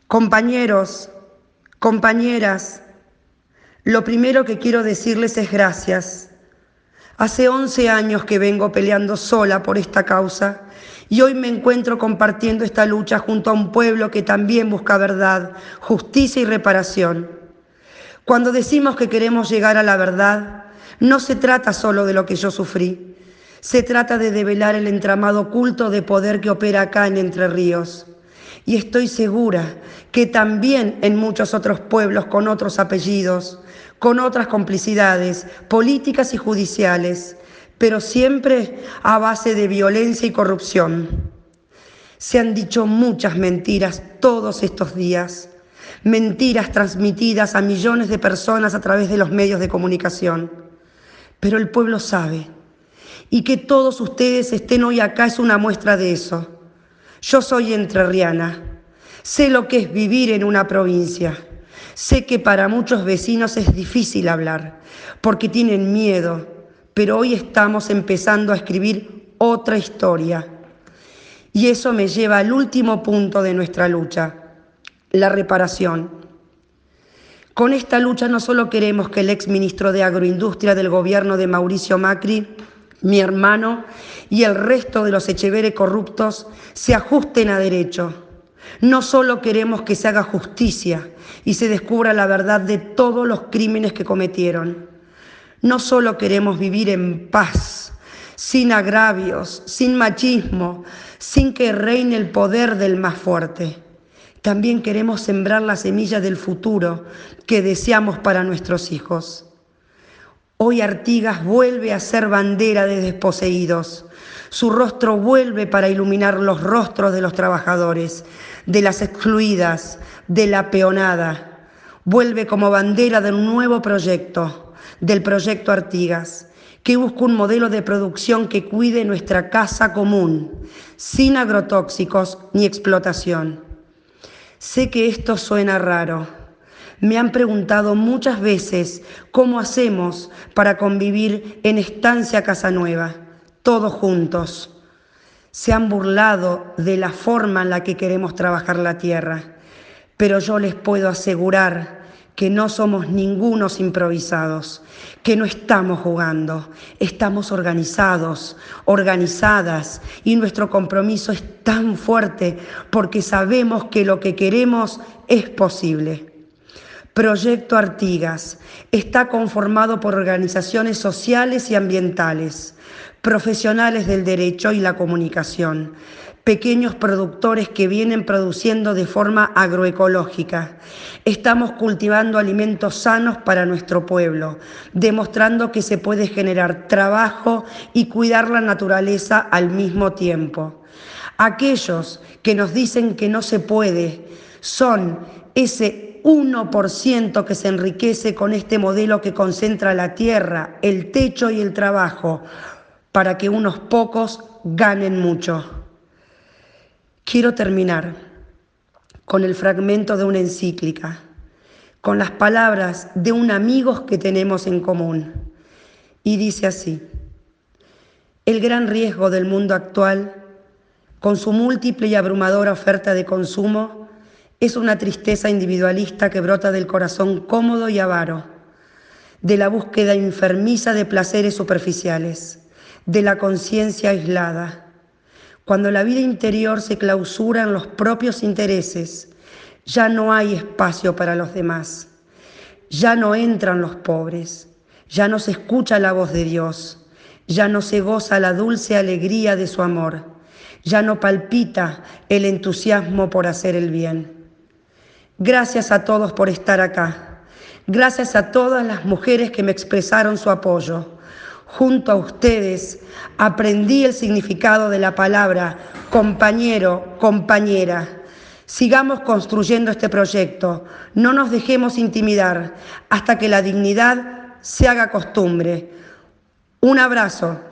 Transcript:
Compañeros, compañeras, lo primero que quiero decirles es gracias. Hace 11 años que vengo peleando sola por esta causa y hoy me encuentro compartiendo esta lucha junto a un pueblo que también busca verdad, justicia y reparación. Cuando decimos que queremos llegar a la verdad, no se trata solo de lo que yo sufrí, se trata de develar el entramado oculto de poder que opera acá en Entre Ríos. Y estoy segura que también en muchos otros pueblos con otros apellidos, con otras complicidades políticas y judiciales, pero siempre a base de violencia y corrupción. Se han dicho muchas mentiras todos estos días, mentiras transmitidas a millones de personas a través de los medios de comunicación. Pero el pueblo sabe, y que todos ustedes estén hoy acá es una muestra de eso. Yo soy entrerriana, sé lo que es vivir en una provincia, sé que para muchos vecinos es difícil hablar, porque tienen miedo, pero hoy estamos empezando a escribir otra historia. Y eso me lleva al último punto de nuestra lucha, la reparación. Con esta lucha no solo queremos que el exministro de Agroindustria del gobierno de Mauricio Macri, mi hermano y el resto de los Echeverre corruptos se ajusten a derecho. No solo queremos que se haga justicia y se descubra la verdad de todos los crímenes que cometieron. No solo queremos vivir en paz, sin agravios, sin machismo, sin que reine el poder del más fuerte. También queremos sembrar la semilla del futuro que deseamos para nuestros hijos. Hoy Artigas vuelve a ser bandera de desposeídos. Su rostro vuelve para iluminar los rostros de los trabajadores, de las excluidas, de la peonada. Vuelve como bandera de un nuevo proyecto, del proyecto Artigas, que busca un modelo de producción que cuide nuestra casa común, sin agrotóxicos ni explotación. Sé que esto suena raro. Me han preguntado muchas veces cómo hacemos para convivir en Estancia Casanueva, todos juntos. Se han burlado de la forma en la que queremos trabajar la tierra, pero yo les puedo asegurar que no somos ningunos improvisados, que no estamos jugando, estamos organizados, organizadas, y nuestro compromiso es tan fuerte porque sabemos que lo que queremos es posible. Proyecto Artigas está conformado por organizaciones sociales y ambientales, profesionales del derecho y la comunicación, pequeños productores que vienen produciendo de forma agroecológica. Estamos cultivando alimentos sanos para nuestro pueblo, demostrando que se puede generar trabajo y cuidar la naturaleza al mismo tiempo. Aquellos que nos dicen que no se puede son ese 1% que se enriquece con este modelo que concentra la tierra, el techo y el trabajo para que unos pocos ganen mucho. Quiero terminar con el fragmento de una encíclica, con las palabras de un amigo que tenemos en común. Y dice así: el gran riesgo del mundo actual, con su múltiple y abrumadora oferta de consumo, es una tristeza individualista que brota del corazón cómodo y avaro, de la búsqueda enfermiza de placeres superficiales, de la conciencia aislada. Cuando la vida interior se clausura en los propios intereses, ya no hay espacio para los demás, ya no entran los pobres, ya no se escucha la voz de Dios, ya no se goza la dulce alegría de su amor, ya no palpita el entusiasmo por hacer el bien. Gracias a todos por estar acá. Gracias a todas las mujeres que me expresaron su apoyo. Junto a ustedes aprendí el significado de la palabra compañero, compañera. Sigamos construyendo este proyecto. No nos dejemos intimidar hasta que la dignidad se haga costumbre. Un abrazo.